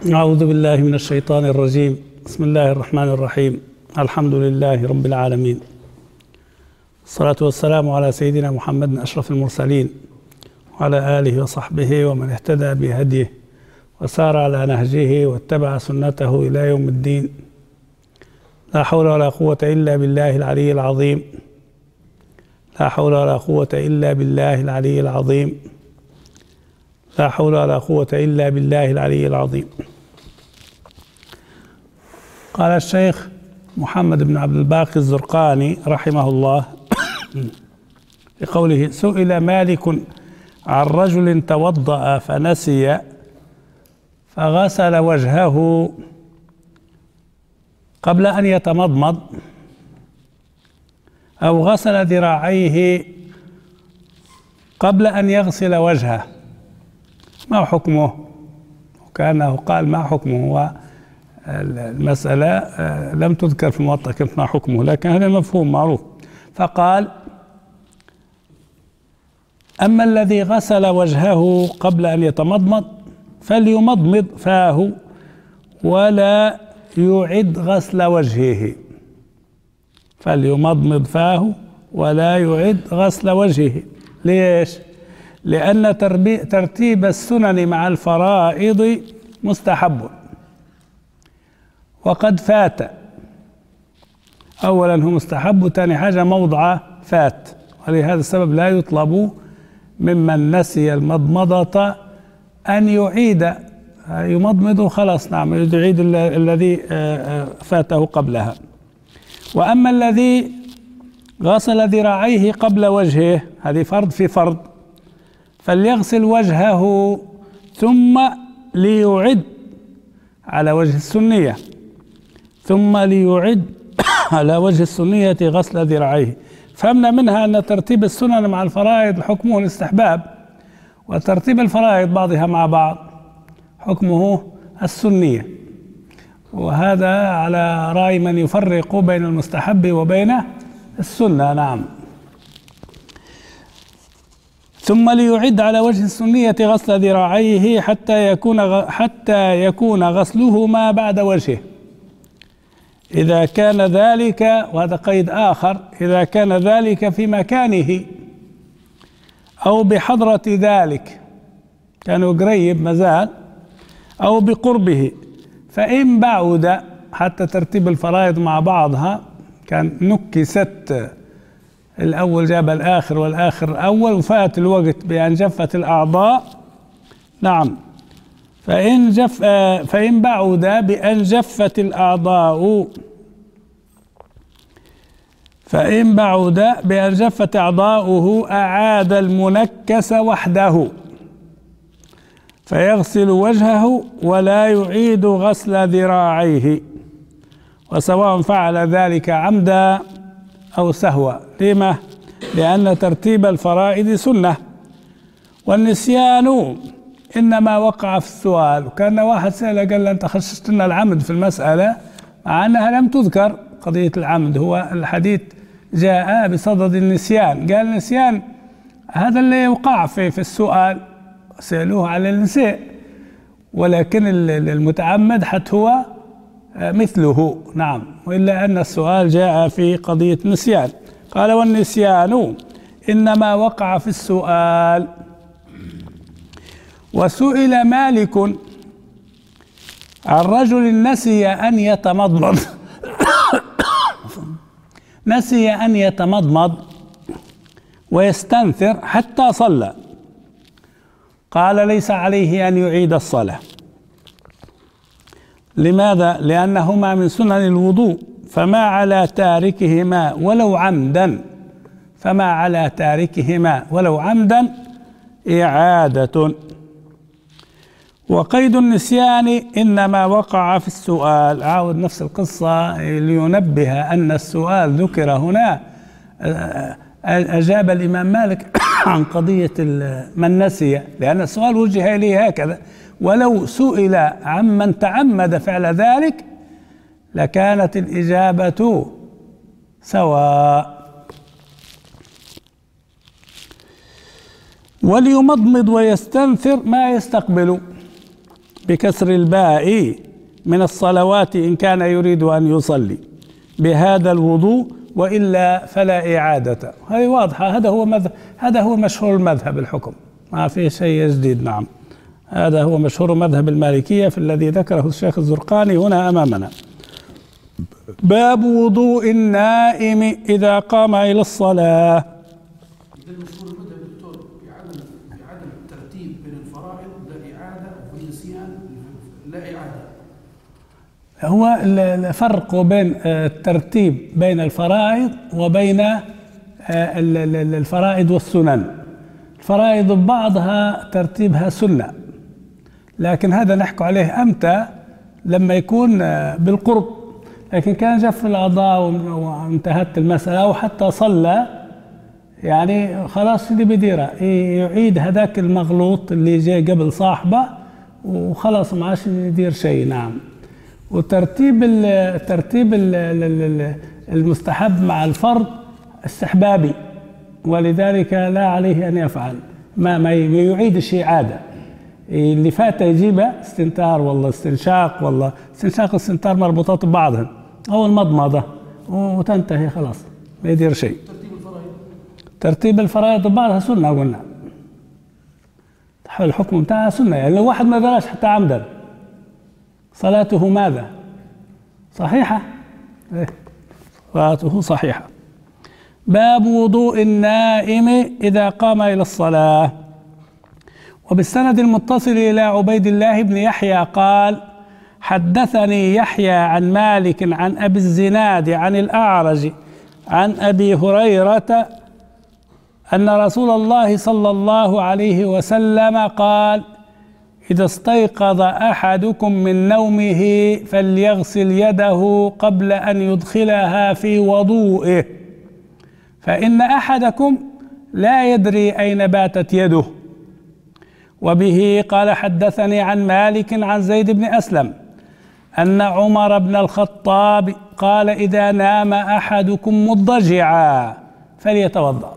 أعوذ بالله من الشيطان الرجيم. بسم الله الرحمن الرحيم. الحمد لله رب العالمين، الصلاة والسلام على سيدنا محمد أشرف المرسلين وعلى آله وصحبه ومن اهتدى بهديه وسار على نهجه واتبع سنته إلى يوم الدين. لا حول ولا قوة إلا بالله العلي العظيم. لا حول ولا قوة إلا بالله العلي العظيم. لا حول ولا قوة إلا بالله العلي العظيم. قال الشيخ محمد بن عبد الباقي الزرقاني رحمه الله في قوله: سئل مالك عن رجل توضأ فنسي فغسل وجهه قبل أن يتمضمض أو غسل ذراعيه قبل أن يغسل وجهه، ما حكمه؟ وكأنه قال ما حكمه، والمسألة لم تذكر في الموطأ كيف ما حكمه، لكن هذا المفهوم معروف. فقال: أما الذي غسل وجهه قبل أن يتمضمض فليمضمض فاه ولا يعد غسل وجهه. فليمضمض فاه ولا يعد غسل وجهه. ليش؟ لأن ترتيب السنن مع الفرائض مستحب وقد فات. أولا هو مستحب، وثاني حاجة موضع فات، ولهذا السبب لا يطلب ممن نسي المضمضة أن يعيد، يمضمض خلاص، نعم، يعيد الذي فاته قبلها. وأما الذي غسل ذراعيه قبل وجهه، هذه فرض في فرض، فليغسل وجهه ثم ليعد على وجه السنية، ثم ليعد على وجه السنية غسل ذراعيه. فهمنا منها أن ترتيب السنن مع الفرائض حكمه الاستحباب، وترتيب الفرائض بعضها مع بعض حكمه السنية، وهذا على رأي من يفرق بين المستحب وبين السنة. نعم. ثم ليعد على وجه السنية غسل ذراعيه حتى يكون غسلهما بعد وجهه، إذا كان ذلك، وهذا قيد آخر، إذا كان ذلك في مكانه أو بحضرة ذلك، كان قريب مازال، أو بقربه. فإن بعد، حتى ترتيب الفرائض مع بعضها كان نكست، الأول جاب الآخر والآخر الأول، وفات الوقت بأن جفت الأعضاء. نعم. فإن بعد بأن جفت الأعضاء، فإن بعد بأن جفت أعضاؤه أعاد المنكس وحده، فيغسل وجهه ولا يعيد غسل ذراعيه، وسواء فعل ذلك عمدا أو سهوا. لما؟ لأن ترتيب الفرائض سنة، والنسيان إنما وقع في السؤال. وكان واحد سأل قال: أنت خششت لنا العمد في المسألة، مع أنها لم تذكر قضية العمد، هو الحديث جاء بصدد النسيان. قال: النسيان هذا اللي يوقع في السؤال، سألوه على النساء، ولكن المتعمد حتى هو مثله. نعم. وإلا أن السؤال جاء في قضية النسيان. قال: والنسيان إنما وقع في السؤال. وسئل مالك عن رجل نسي أن يتمضمض نسي أن يتمضمض ويستنثر حتى صلى، قال: ليس عليه أن يعيد الصلاة. لماذا؟ لأنهما من سنن الوضوء، فما على تاركهما ولو عمدا، فما على تاركهما ولو عمدا إعادة. وقيد النسيان إنما وقع في السؤال. عاود نفس القصة لينبه أن السؤال ذكر هنا. أجاب الإمام مالك عن قضية من نسي، لأن السؤال وجه إليه هكذا، ولو سئل عمن تعمد فعل ذلك لكانت الإجابة سواء. وليمضمض ويستنثر ما يستقبل، بكسر الباء من الصلوات إن كان يريد أن يصلي بهذا الوضوء، وإلا فلا إعادة. هذه واضحة، هذا هو مشهور المذهب الحكم، ما في شيء جديد. نعم، هذا هو مشهور مذهب المالكية في الذي ذكره الشيخ الزرقاني هنا أمامنا. باب وضوء النائم إذا قام إلى الصلاة. مشهور المذهب دكتور بعدم الترتيب بين الفرائض لا إعادة، والنسيان لا إعادة. هو الفرق بين الترتيب بين الفرائض وبين الفرائض والسنن. الفرائض بعضها ترتيبها سنة، لكن هذا نحكي عليه أمتى لما يكون بالقرب، لكن كان جف الأعضاء وانتهت المسألة أو حتى صلى، يعني خلاص اللي بديره يعيد هذاك المغلوط اللي جاي قبل صاحبه وخلاص ما عادش يدير شيء. نعم. وترتيب المستحب مع الفرض استحبابي، ولذلك لا عليه أن يفعل ما يعيد الشيء عادة. اللي فات يجيبه استنتار والله استنشاق، والله استنشاق استنتار مربوطات ببعضهم، أو المضمضة وتنتهي خلاص ما يدير شيء. ترتيب الفرائض ببعضها سنة، قلنا الحكم بتاعها سنة، يعني لو واحد ما دراش حتى عمدا صلاته ماذا؟ صحيحة؟ صلاته صحيحة. باب وضوء النائم إذا قام إلى الصلاة. وبالسند المتصل إلى عبيد الله بن يحيى قال: حدثني يحيى عن مالك عن أبي الزناد عن الأعرج عن أبي هريرة أن رسول الله صلى الله عليه وسلم قال: إذا استيقظ أحدكم من نومه فليغسل يده قبل أن يدخلها في وضوئه، فإن أحدكم لا يدري أين باتت يده. وبه قال: حدثني عن مالك عن زيد بن أسلم أن عمر بن الخطاب قال: إذا نام أحدكم مضجعا فليتوضأ.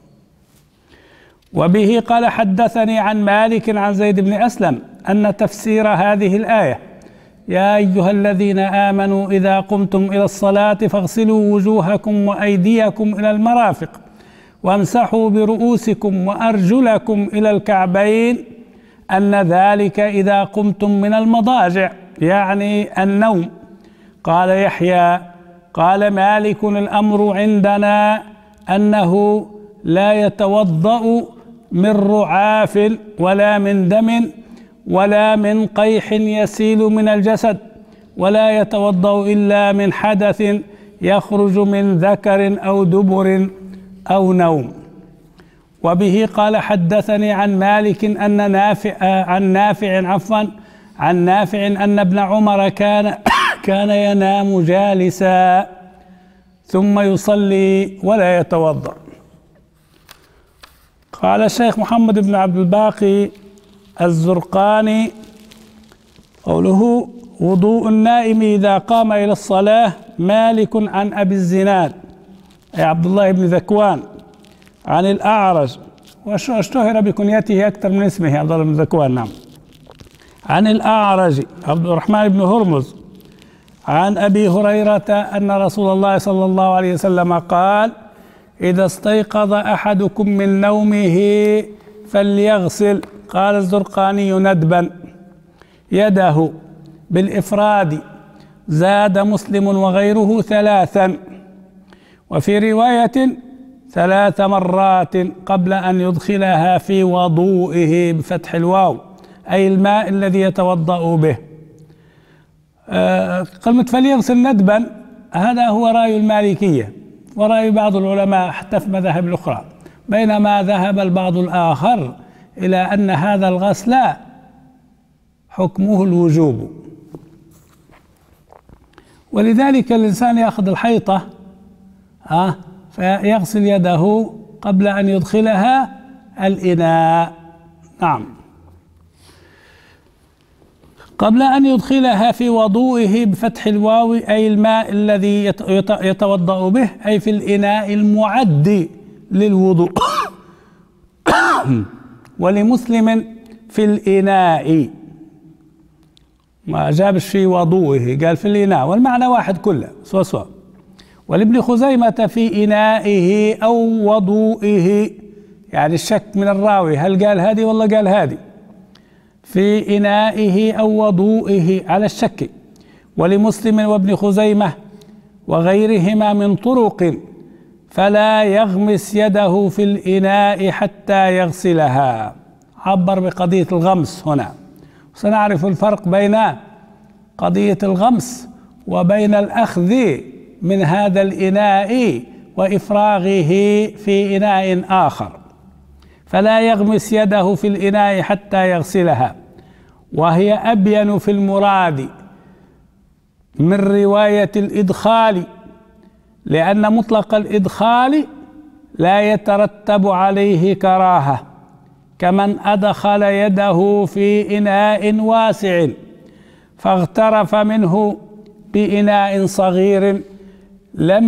وبه قال: حدثني عن مالك عن زيد بن أسلم أن تفسير هذه الآية: يا أيها الذين آمنوا إذا قمتم إلى الصلاة فاغسلوا وجوهكم وأيديكم إلى المرافق وامسحوا برؤوسكم وأرجلكم إلى الكعبين، أن ذلك إذا قمتم من المضاجع، يعني النوم. قال يحيى: قال مالك: الأمر عندنا أنه لا يتوضأ من رعاف ولا من دم ولا من قيح يسيل من الجسد، ولا يتوضأ إلا من حدث يخرج من ذكر أو دبر أو نوم. وبه قال: حدثني عن مالك أن نافع أن ابن عمر كان ينام جالسا ثم يصلي ولا يتوضأ. قال الشيخ محمد بن عبد الباقي الزرقاني قوله: وضوء النائم إذا قام إلى الصلاة. مالك عن أبي الزناد أي عبد الله بن ذكوان عن الأعرج، واشتهر بكنيته أكثر من اسمه عبد الله بن ذكوان. نعم. عن الأعرج عبد الرحمن بن هرمز عن أبي هريرة أن رسول الله صلى الله عليه وسلم قال: إذا استيقظ أحدكم من نومه فليغسل، قال الزرقاني ندبا، يده بالإفراد، زاد مسلم وغيره 3، وفي رواية 3 مرات قبل أن يدخلها في وضوئه بفتح الواو، أي الماء الذي يتوضأ به. كلمة فليغسل ندبا هذا هو رأي المالكية ورأي بعض العلماء حتى في مذاهب الأخرى، بينما ذهب البعض الآخر إلى أن هذا الغسل حكمه الوجوب. ولذلك الإنسان يأخذ الحيطة فيغسل يده قبل أن يدخلها الإناء. نعم. قبل أن يدخلها في وضوئه بفتح الواو، أي الماء الذي يتوضأ به، أي في الإناء المعد للوضوء. ولمسلم في الإناء. ما جابش في وضوئه، قال في الإناء، والمعنى واحد كله سوا. ولابن خزيمة في إنائه أو وضوئه، يعني الشك من الراوي هل قال هذه ولا قال هذه، في إنائه أو وضوئه على الشك. ولمسلم وابن خزيمة وغيرهما من طرق فلا يغمس يده في الإناء حتى يغسلها. عبر بقضية الغمس هنا، سنعرف الفرق بين قضية الغمس وبين الأخذ من هذا الإناء وإفراغه في إناء آخر. فلا يغمس يده في الإناء حتى يغسلها، وهي أبين في المراد من رواية الإدخال، لأن مطلق الإدخال لا يترتب عليه كراهة، كمن أدخل يده في إناء واسع فاغترف منه بإناء صغير لم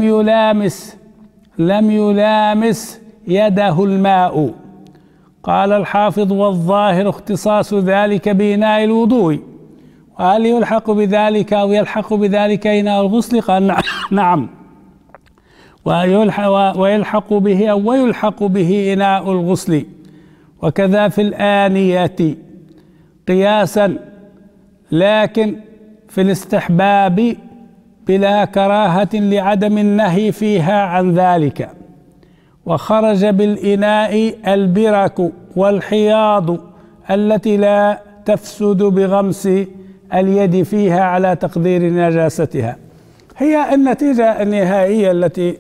يلامس يده الماء. قال الحافظ: والظاهر اختصاص ذلك بإناء الوضوء. وهل يلحق بذلك أو يلحق بذلك إناء الغسل؟ قال نعم، ويلحق به أو ويلحق به إناء الغسل. وكذا في الآنية قياسا، لكن في الاستحباب بلا كراهة لعدم النهي فيها عن ذلك. وخرج بالإناء البرك والحياض التي لا تفسد بغمس اليد فيها على تقدير نجاستها. هي النتيجة النهائية التي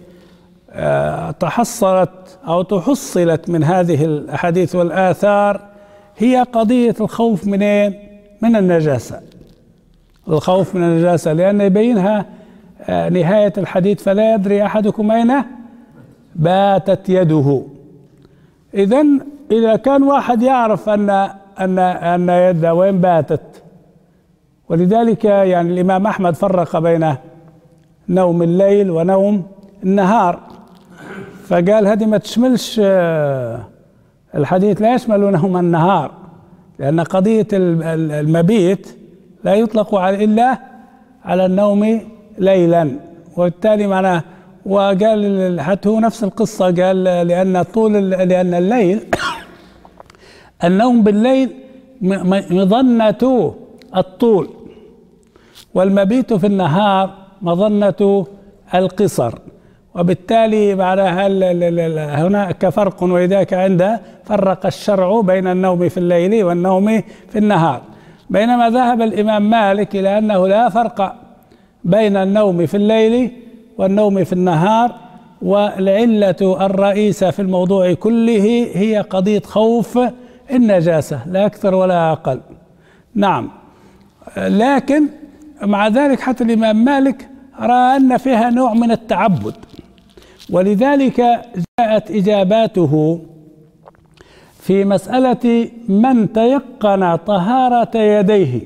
تحصلت أو تحصلت من هذه الأحاديث والآثار هي قضية الخوف من النجاسة. الخوف من النجاسة، لأن يبينها نهاية الحديث: فلا يدري أحدكم أين باتت يده. إذن إذا كان واحد يعرف أن يده وين باتت، ولذلك يعني الإمام أحمد فرق بين نوم الليل ونوم النهار، فقال هذه ما تشملش، الحديث لا يشمل نوم النهار، لأن قضية المبيت لا يطلق إلا على النوم ليلا، وبالتالي معناه. وقال حتى هو نفس القصة، قال لأن الليل النوم بالليل مظنة الطول، والمبيت في النهار مظنة القصر، وبالتالي معناها هناك فرق. ولذلك عنده فرق الشرع بين النوم في الليل والنوم في النهار، بينما ذهب الإمام مالك إلى أنه لا فرق بين النوم في الليل والنوم في النهار، والعلة الرئيسة في الموضوع كله هي قضية خوف النجاسة، لا أكثر ولا أقل. نعم، لكن مع ذلك حتى الإمام مالك رأى أن فيها نوع من التعبد، ولذلك جاءت إجاباته في مسألة من تيقن طهارة يديه،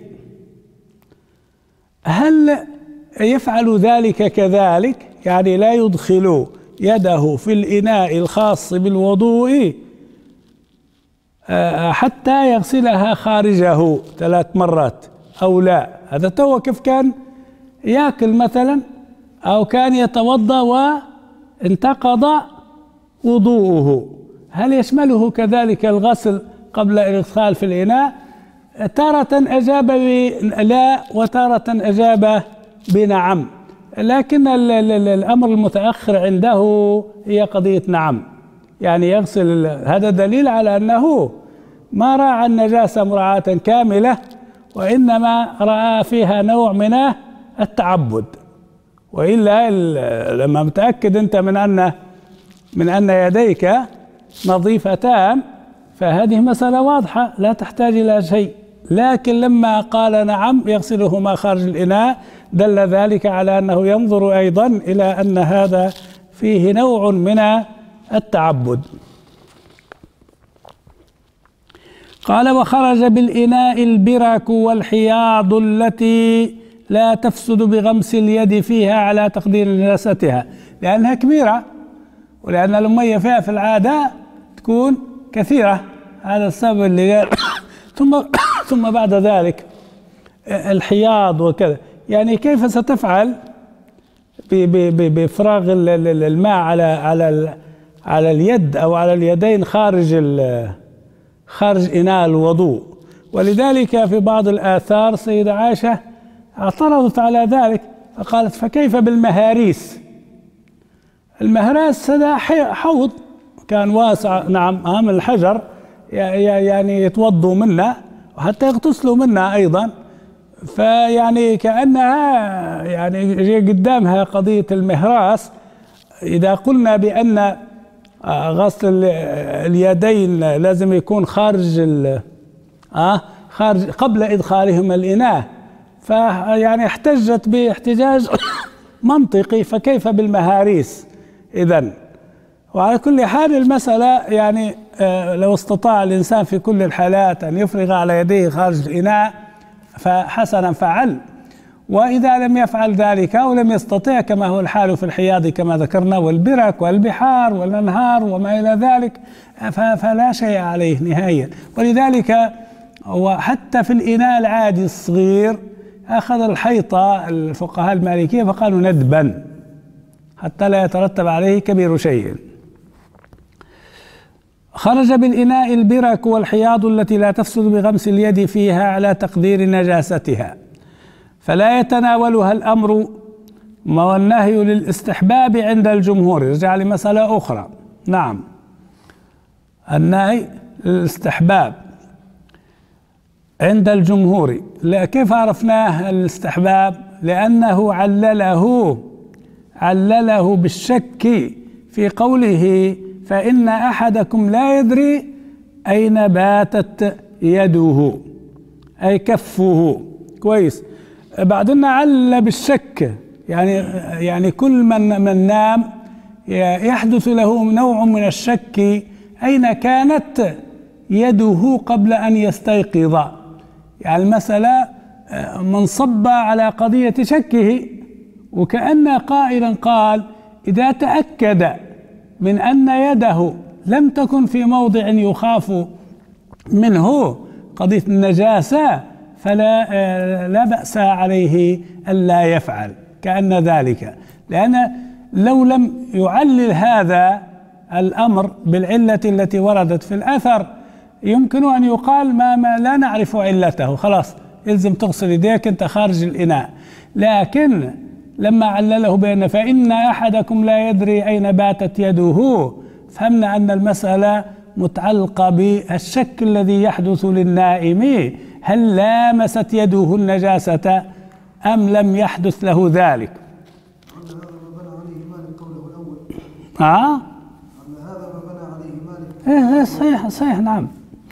هل يفعل ذلك كذلك؟ يعني لا يدخل يده في الإناء الخاص بالوضوء حتى يغسلها خارجه 3 مرات أو لا؟ هذا تو كيف كان يأكل مثلا، أو كان يتوضأ وانتقض وضوءه، هل يشمله كذلك الغسل قبل الإدخال في الإناء؟ تارة أجاب بلا وتارة أجاب بنعم، لكن الأمر المتأخر عنده هي قضية نعم، يعني يغسل. هذا دليل على أنه ما راعى النجاسة مراعاة كاملة، وإنما رأى فيها نوع من التعبد. وإلا لما متأكد أنت من أن يديك نظيفتان فهذه مسألة واضحة لا تحتاج إلى شيء، لكن لما قال نعم يغسلهما خارج الإناء دل ذلك على أنه ينظر أيضا إلى أن هذا فيه نوع من التعبد. قال: وخرج بالإناء البرك والحياض التي لا تفسد بغمس اليد فيها على تقدير نجاستها، لأنها كبيرة، ولأن المية فيها في العادة تكون كثيرة، هذا السبب اللي قال. ثم بعد ذلك الحياض وكذا، يعني كيف ستفعل بإفراغ الماء على اليد أو على اليدين خارج إناء الوضوء؟ ولذلك في بعض الآثار سيدة عائشة اعترضت على ذلك فقالت فكيف بالمهاريس؟ المهراس هذا حوض كان واسع نعم من الحجر، يعني يتوضوا منه وحتى يغتسلوا منه أيضا. فيعني كأنها يعني قدامها قضية المهراس. إذا قلنا بأن غسل اليدين لازم يكون خارج قبل إدخالهم الإناء، فيعني احتجت باحتجاج منطقي، فكيف بالمهاريس إذن؟ وعلى كل حال المسألة يعني لو استطاع الإنسان في كل الحالات أن يفرغ على يديه خارج الإناء فحسنا فعل، وإذا لم يفعل ذلك أو لم يستطيع كما هو الحال في الحياض كما ذكرنا والبرك والبحار والأنهار وما إلى ذلك فلا شيء عليه نهائيا. ولذلك وحتى في الإناء العادي الصغير أخذ الحيطة الفقهاء المالكية فقالوا ندبا حتى لا يترتب عليه كبير شيء. خرج بالإناء البرك والحياض التي لا تفسد بغمس اليد فيها على تقدير نجاستها، فلا يتناولها الأمر والنهي للاستحباب عند الجمهور. رجع لمسألة أخرى، نعم النهي للاستحباب عند الجمهور. كيف عرفناه الاستحباب؟ لأنه علله بالشك في قوله فإن أحدكم لا يدري أين باتت يده أي كفه. كويس. بعدين علّ بالشك، يعني كل من نام يحدث له نوع من الشك أين كانت يده قبل أن يستيقظ. يعني المسألة منصب على قضية شكه، وكأن قائلا قال إذا تأكد من أن يده لم تكن في موضع يخاف منه قضية النجاسة فلا بأس عليه ألا يفعل كأن ذلك، لأن لو لم يعلل هذا الأمر بالعلة التي وردت في الأثر يمكن أن يقال ما لا نعرف علته، خلاص يلزم تغسل يديك أنت خارج الإناء. لكن لما علله بأن فإن أحدكم لا يدري أين باتت يده، فهمنا أن المسألة متعلقة بالشك الذي يحدث للنائم، هل لامست يده النجاسة أم لم يحدث له ذلك؟ هذا ما بنى عليه مالك قوله الأول. هذا ما بنى عليه مالك. صحيح نعم.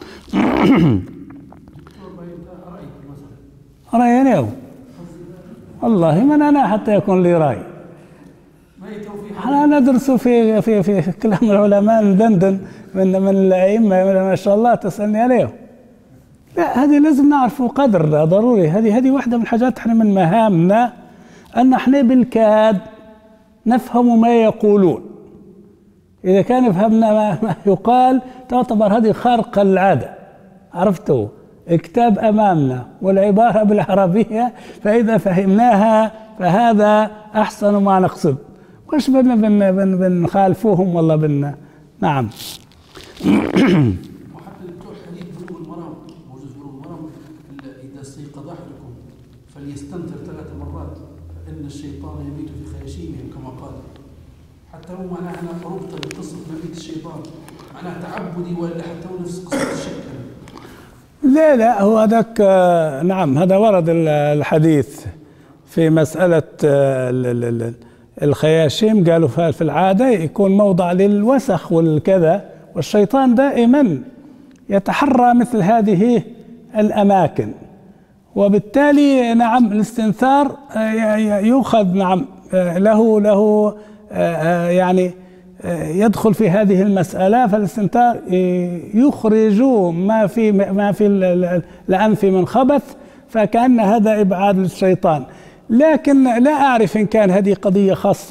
رأيك رأي اليوم والله من أنا حتى يكون لي رأي. احنا ندرس في كلام العلماء ندندن من الأئمة ما شاء الله تسألني عليهم. لا هذه لازم نعرفه قدر ضروري. هذه واحدة من الحاجات احنا من مهامنا أن احنا بالكاد نفهم ما يقولون. إذا كان فهمنا ما يقال تعتبر هذه خارقة العادة. عرفتوا؟ الكتاب أمامنا والعبارة بالعربية، فإذا فهمناها فهذا أحسن ما نقصد، مش بنخالفوهم والله نعم. وحتى بتوع حديث بلوغ المرام موجود بلوغ المرام إذا استيقظ أحدكم فليستنثر 3 مرات فإن الشيطان يبيت في خياشيمهم كما قال. حتى هو معناها ربط بقصة مبيت الشيطان معناها تعبدي ولا حتى هو نفس قصة الشك. لا هو هذاك نعم هذا ورد الحديث في مسألة الخياشيم، قالوا في العادة يكون موضع للوسخ والكذا، والشيطان دائما يتحرى مثل هذه الأماكن، وبالتالي نعم الاستنثار يؤخذ نعم له يعني يدخل في هذه المسألة. فالاستنثار يخرج ما في الأنف من خبث، فكأن هذا إبعاد للشيطان. لكن لا أعرف إن كان هذه قضية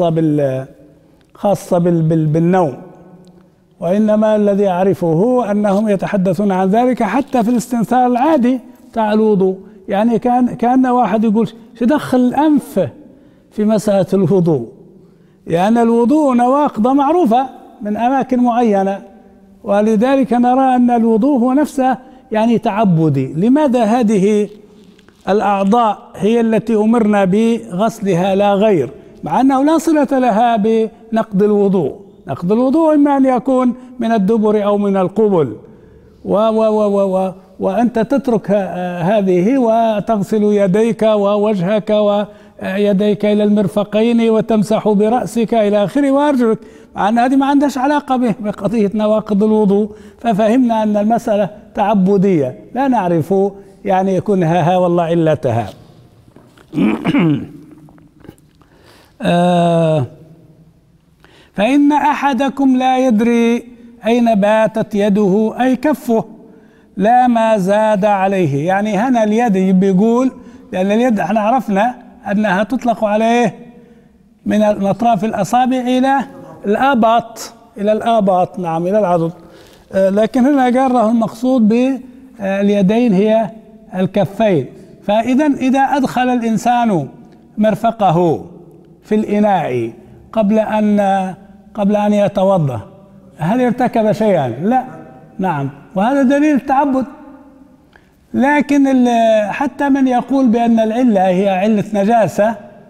خاصة بالنوم، وإنما الذي أعرفه أنهم يتحدثون عن ذلك حتى في الاستنثار العادي بتاع الوضوء، يعني كان واحد يقول شو دخل الأنف في مسألة الوضوء؟ يعني الوضوء نواقض معروفة من أماكن معينة، ولذلك نرى أن الوضوء هو نفسه يعني تعبدي. لماذا هذه الأعضاء هي التي أمرنا بغسلها لا غير، مع أنه لا صلة لها بنقض الوضوء؟ نقض الوضوء إما أن يكون من الدبر أو من القبل، وأنت تترك هذه وتغسل يديك ووجهك ويديك إلى المرفقين وتمسح برأسك إلى آخره وأرجلك، مع أن هذه ما عندهاش علاقة بقضية نواقض الوضوء. ففهمنا أن المسألة تعبدية لا نعرف يعني كنهها والله علتها. فإن أحدكم لا يدري أين باتت يده أي كفه لا ما زاد عليه. يعني هنا اليد بيقول، لأن اليد احنا عرفنا أنها تطلق عليه من أطراف الأصابع إلى الآباط، إلى الآباط، نعم إلى العضد. لكن هنا قرره المقصود باليدين هي الكفين. فإذا أدخل الإنسان مرفقه في الإناء قبل أن يتوضأ، هل ارتكب شيئا؟ لا، نعم، وهذا دليل التعبد. لكن حتى من يقول بأن العلة هي علة نجاسة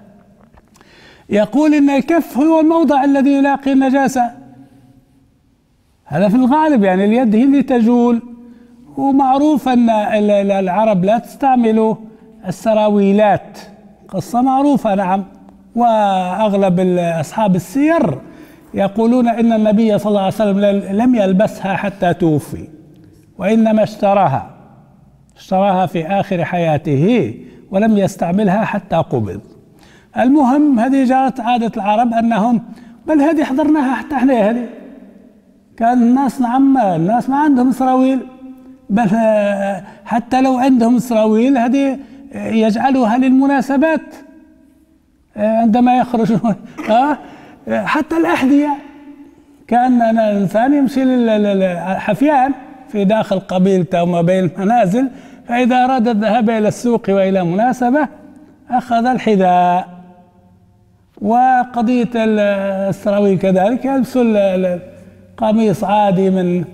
يقول إن الكف هو الموضع الذي يلاقي النجاسة، هذا في الغالب. يعني اليد هي اللي تجول، ومعروف أن العرب لا تستعمل السراويلات، قصة معروفة، نعم. وأغلب أصحاب السير يقولون إن النبي صلى الله عليه وسلم لم يلبسها حتى توفي، وإنما اشتراها في آخر حياته ولم يستعملها حتى قبض. المهم هذه جرت عادة العرب أنهم، بل هذه حضرناها حتى احنا، هذه كان الناس، نعم، الناس ما عندهم سراويل، بل حتى لو عندهم سراويل هذه يجعلوها للمناسبات عندما يخرجون. حتى الأحذية كان الإنسان يمشي حفيان في داخل قبيلته وما بين المنازل، فإذا أراد الذهاب إلى السوق وإلى مناسبة أخذ الحذاء. وقضية السراويل كذلك، يلبسوا القميص عادي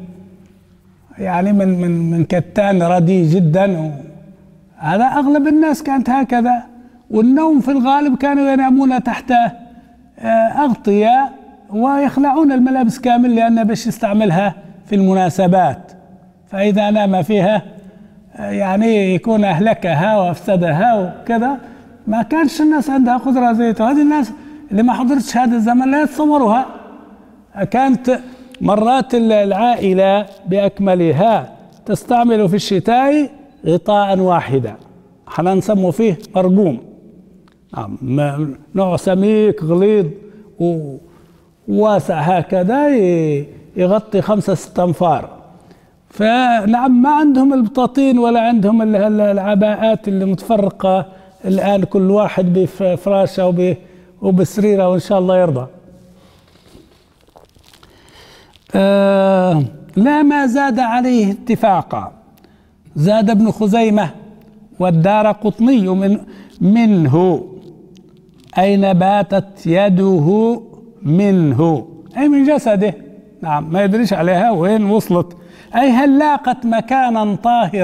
من كتان ردي جدا، هذا أغلب الناس كانت هكذا. والنوم في الغالب كانوا ينامون تحت أغطية ويخلعون الملابس كامل، لأن باش يستعملها في المناسبات، فإذا نام فيها يعني يكون أهلكها وأفسدها وكذا. ما كانش الناس عندها قدرة زيته. هذه الناس اللي ما حضرتش هذا الزمن لا يتصوروها. كانت مرات العائلة بأكملها تستعمل في الشتاء غطاء واحدا، احنا نسمو فيه مرقوم، نوع سميك غليظ وواسع هكذا يغطي 5-6 أنفار. فنعم ما عندهم البطاطين ولا عندهم العباءات اللي متفرقة الآن، كل واحد بفراشة وبسريرة وإن شاء الله يرضى. لا ما زاد عليه اتفاقا. زاد ابن خزيمة والدارقطني منه أين باتت يده منه، أي من جسده، نعم، ما يدريش عليها وين وصلت، أي هل لاقت مكانا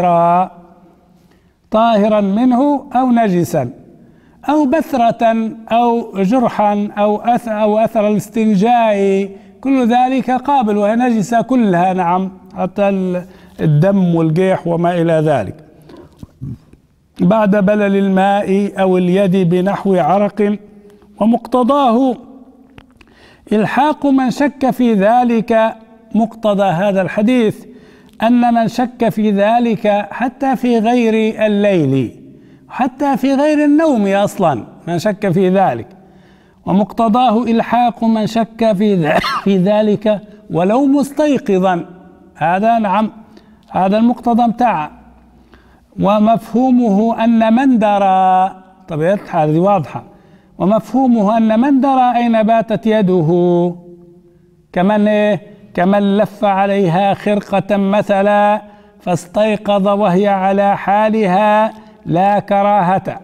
طاهرا منه أو نجسا أو بثرة أو جرحا أو أثر الاستنجاء، كل ذلك قابل، وهي نجسة كلها، نعم، حتى الدم والقيح وما إلى ذلك. بعد بلل الماء أو اليد بنحو عرق، ومقتضاه إلحاق من شك في ذلك. مقتضى هذا الحديث أن من شك في ذلك حتى في غير الليل، حتى في غير النوم أصلا من شك في ذلك، ومقتضاه إلحاق من شك في ذلك ولو مستيقظا. هذا نعم، هذا المقتضى متاعه. ومفهومه أن من درى، طبيعة هذه واضحة، ومفهومه أن من درى أين باتت يده كمن لف عليها خرقة مثلا فاستيقظ وهي على حالها لا كراهة،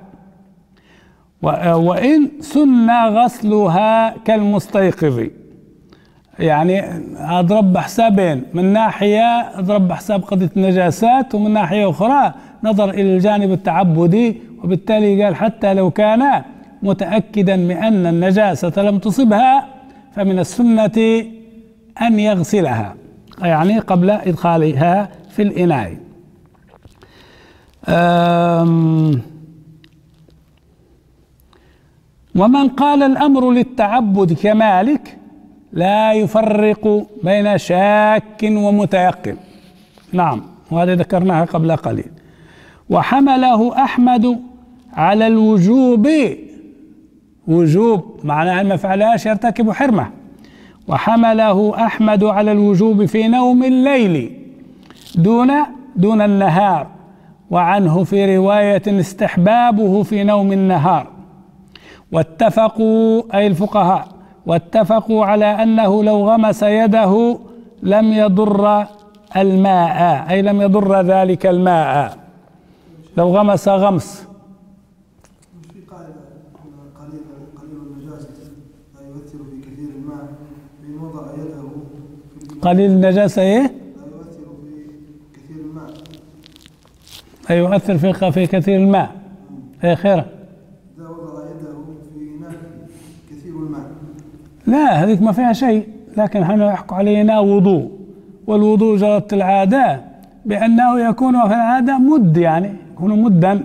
وإن سن غسلها كالمستيقظ. يعني أضرب بحسابين، من ناحية أضرب بحساب قضية النجاسات، ومن ناحية أخرى نظر إلى الجانب التعبدي، وبالتالي قال حتى لو كان متأكدا من أن النجاسة لم تصبها فمن السنة أن يغسلها، يعني قبل إدخالها في الإناء. ومن قال الأمر للتعبد كمالك لا يفرق بين شاك ومتيقن. نعم، وهذا ذكرناها قبل قليل. وحمله أحمد على الوجوب، وجوب معناها ما فعلهاش يرتكب حرمة. وحمله أحمد على الوجوب في نوم الليل دون النهار، وعنه في رواية استحبابه في نوم النهار. واتفقوا أي الفقهاء واتفقوا على أنه لو غمس يده لم يضر الماء، أي لم يضر ذلك الماء لو غمس غمس. مش في قاعدة قليل النجاسة لا يؤثر في كثير الماء، فإن وضع يده في قليل النجاسة إيه؟ لا يؤثر في كثير الماء، أي يؤثر في كثير الماء. إيه خيره؟ إذا وضع يده في إناء كثير الماء لا، هذيك ما فيها شيء، لكن احنا نحكي علينا وضوء، والوضوء جرت العادة بأنه يكون في العادة مد، يعني يكون مدا،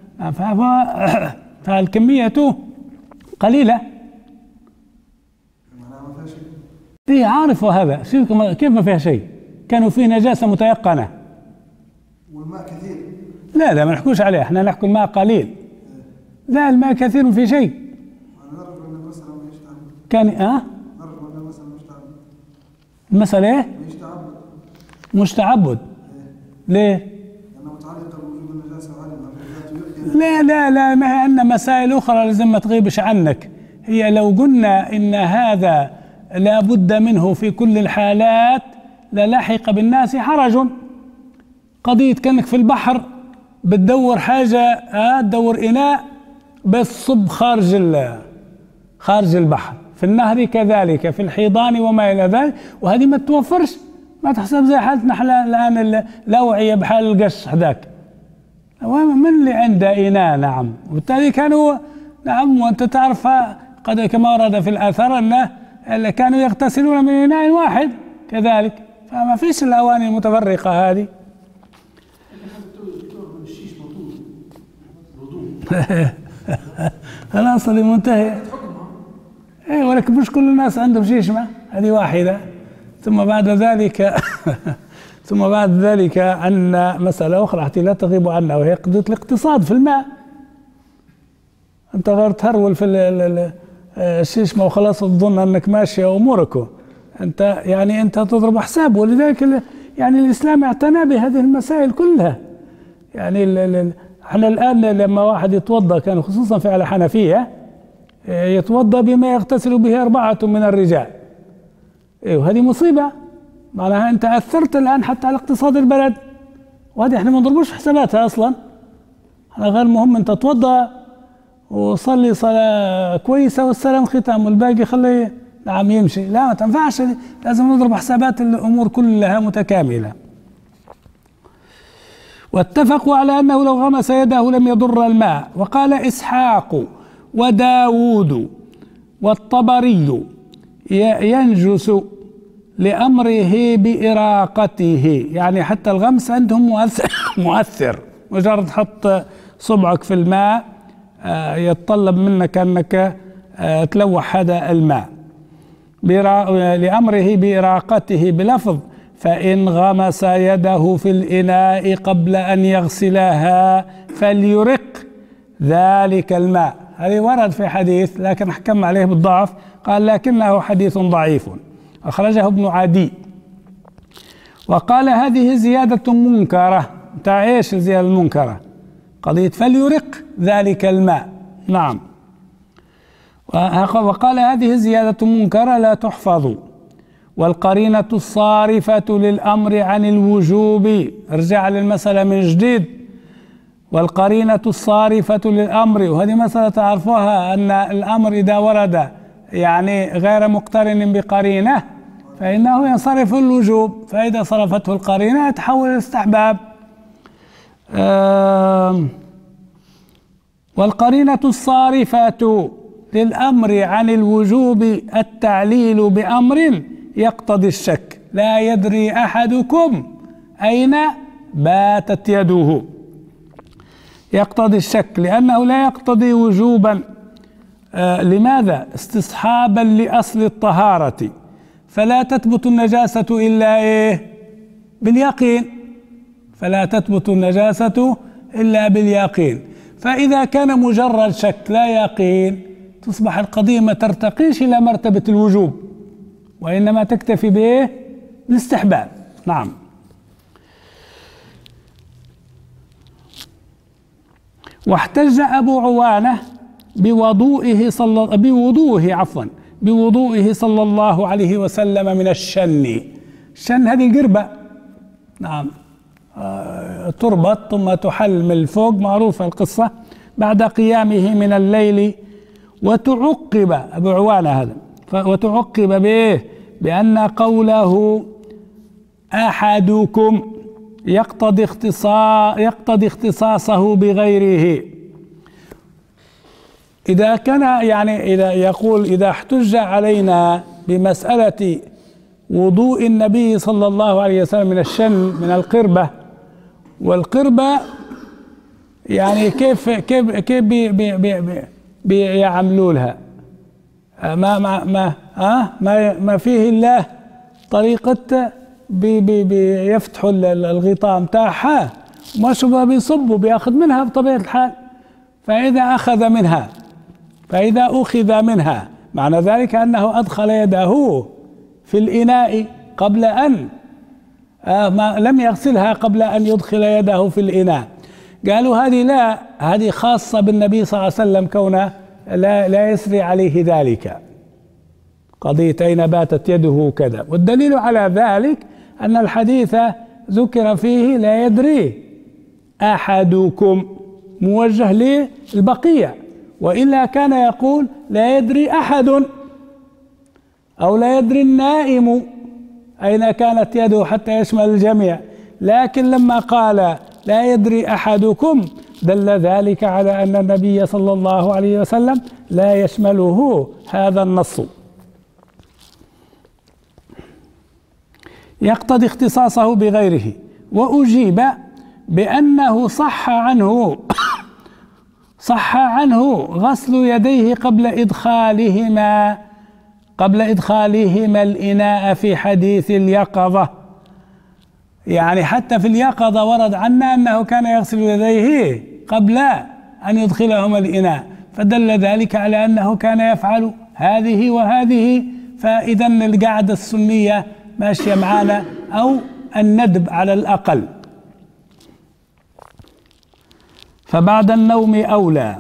فالكمية قليلة. معناها ما فيها شيء. دي عارف هذا كيف ما فيها شيء؟ كانوا فيه نجاسة متيقنة والماء كثير. لا ما نحكوش عليه، احنا نحكي الماء قليل. لا، الماء كثير في شيء. أنا نعرف أن المسألة ما يشتعب. كان نعرف أن المسألة ما يشتعب. المسألة ايه؟ ما يشتعب. مش تعبد. ليه؟ لأنه متعلقة بوجود النجاسة وعدمها في ذاته. لا، ما هي أن مسائل أخرى لازم ما تغيبش عنك. هي لو قلنا إن هذا لا بد منه في كل الحالات للحق بالناس حرج. قضية كأنك في البحر بتدور حاجة، تدور إناء بس صب خارج البحر، في النهر كذلك، في الحيضان وما إلى ذلك، وهذه ما تتوفرش، ما تحسب زي حالتنا احنا الآن الأوعية بحال القش هذاك، من اللي عنده إناء. نعم، وبالتالي كانوا نعم، وأنت تعرف قد كما ورد في الآثار أنه كانوا يغتسلون من إناء واحد كذلك، فما فيش الأواني المتفرقة هذه. خلاص اللي منتهي. ايه، ولكن مش كل الناس عندهم شيشمة، هذه واحدة. ثم بعد ذلك عندنا مسألة أخرى التي لا تغيب عنا، وهي قضية الاقتصاد في الماء. أنت غير تهرول في الشيشمة وخلاص تظن أنك ماشية أمورك، أنت يعني أنت تضرب حساب. ولذلك يعني الإسلام اعتنى بهذه المسائل كلها. يعني احنا الآن لما واحد يتوضأ، كان خصوصا في على حنفية، يتوضأ بما يغتسل به 4 من الرجال. وهذه مصيبة، معناها أنت أثرت الآن حتى على اقتصاد البلد، وهذه احنا ما نضربوش حساباتها أصلا. احنا غير مهم أنت تتوضأ وصلي صلاة كويسة والسلام ختام، والباقي خليه نعم يمشي. لا، ما تنفعش، لازم نضرب حسابات الأمور كلها متكاملة. واتفقوا على أنه لو غمس يده لم يضر الماء. وقال إسحاق وداود والطبري ينجس لأمره بإراقته، يعني حتى الغمس عندهم مؤثر. مجرد حط صبعك في الماء يتطلب منك أنك تلوح هذا الماء. لأمره بإراقته بلفظ فإن غمس يده في الإناء قبل أن يغسلها فليرق ذلك الماء. هذه ورد في حديث لكن حكم عليه بالضعف، قال لكنه حديث ضعيف، أخرجه ابن عدي. وقال هذه زيادة منكرة. متى ايش الزيادة المنكرة؟ قضية فليرق ذلك الماء. نعم. وقال هذه زيادة منكرة لا تحفظ، والقرينة الصارفة للأمر عن الوجوب. ارجع للمسألة من جديد. والقرينة الصارفة للأمر، وهذه مسألة تعرفوها أن الأمر إذا ورد يعني غير مقترن بقرينة فإنه ينصرف الوجوب، فإذا صرفته القرينة يتحول الاستحباب. والقرينة الصارفة للأمر عن الوجوب التعليل بأمر يقتضي الشك، لا يدري أحدكم أين باتت يده، يقتضي الشك لأنه لا يقتضي وجوبا. لماذا؟ استصحابا لأصل الطهارة، فلا تثبت النجاسة إلا باليقين، فلا تثبت النجاسة إلا باليقين. فإذا كان مجرد شك لا يقين تصبح القضية ما ترتقيش إلى مرتبة الوجوب، وإنما تكتفي بالاستحباب. نعم. واحتج أبو عوانة بوضوئه صلى الله عليه وسلم من الشن. الشن هذه القربة، نعم، تربط ثم تحل من الفوق، معروفة القصة، بعد قيامه من الليل. وتعقب أبو عوانة هذا، وتعقب بأن قوله أحدكم يقتضي اختصاصه بغيره. إذا كان يعني إذا يقول إذا احتج علينا بمسألة وضوء النبي صلى الله عليه وسلم من الشن من القربة، والقربة يعني كيف بيعملوا لها؟ ما فيه الله طريقة بيفتحوا الغطاء متاعها وما شبه بيصبوا بياخذ منها بطبيعة الحال. فإذا أخذ منها معنى ذلك أنه أدخل يده في الإناء قبل أن لم يغسلها قبل أن يدخل يده في الإناء. قالوا هذه خاصة بالنبي صلى الله عليه وسلم، كونه لا يسري عليه ذلك، قضية أين باتت يده كذا. والدليل على ذلك أن الحديث ذكر فيه لا يدري أحدكم موجه للبقية، وإلا كان يقول لا يدري أحد أو لا يدري النائم أين كانت يده حتى يشمل الجميع. لكن لما قال لا يدري أحدكم دل ذلك على أن النبي صلى الله عليه وسلم لا يشمله هذا النص. يقتضي اختصاصه بغيره. وأجيب بأنه صح عنه غسل يديه قبل إدخالهما الإناء في حديث اليقظة. يعني حتى في اليقظة ورد عنا أنه كان يغسل يديه قبل أن يدخلهما الإناء، فدل ذلك على أنه كان يفعل هذه وهذه. فإذا القاعدة السنية ماشية معنا، أو الندب على الأقل. فبعد النوم أولى.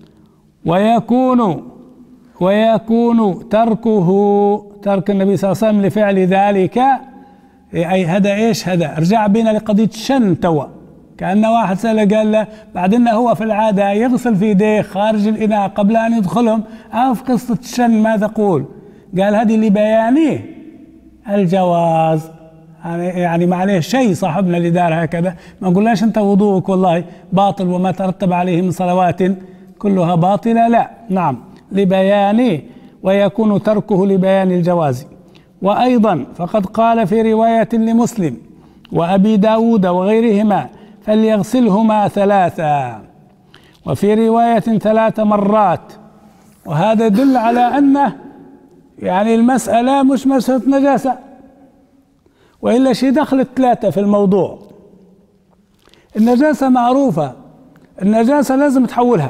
ويكون ترك النبي صلى الله عليه وسلم لفعل ذلك، أي هذا إيش؟ هذا رجع بنا لقضية الشن توا، كأن واحد سأل قال له بعدين هو في العادة يغسل في يديه خارج الإناء قبل أن يدخلهم، أو في قصة الشن ما تقول؟ قال هذه لبيان الجواز، يعني ما عليه شيء صاحبنا اللي دار هكذا، ما نقولناش أنت وضوءك والله باطل وما ترتب عليه من صلوات كلها باطلة، لا، نعم، لبيان، ويكون تركه لبيان الجواز. وأيضا فقد قال في رواية لمسلم وأبي داود وغيرهما فليغسلهما 3، وفي رواية 3 مرات. وهذا يدل على أنه يعني المسألة مش مسألة نجاسة، وإلا شيء دخلت 3 في الموضوع. النجاسة معروفة، النجاسة لازم تحولها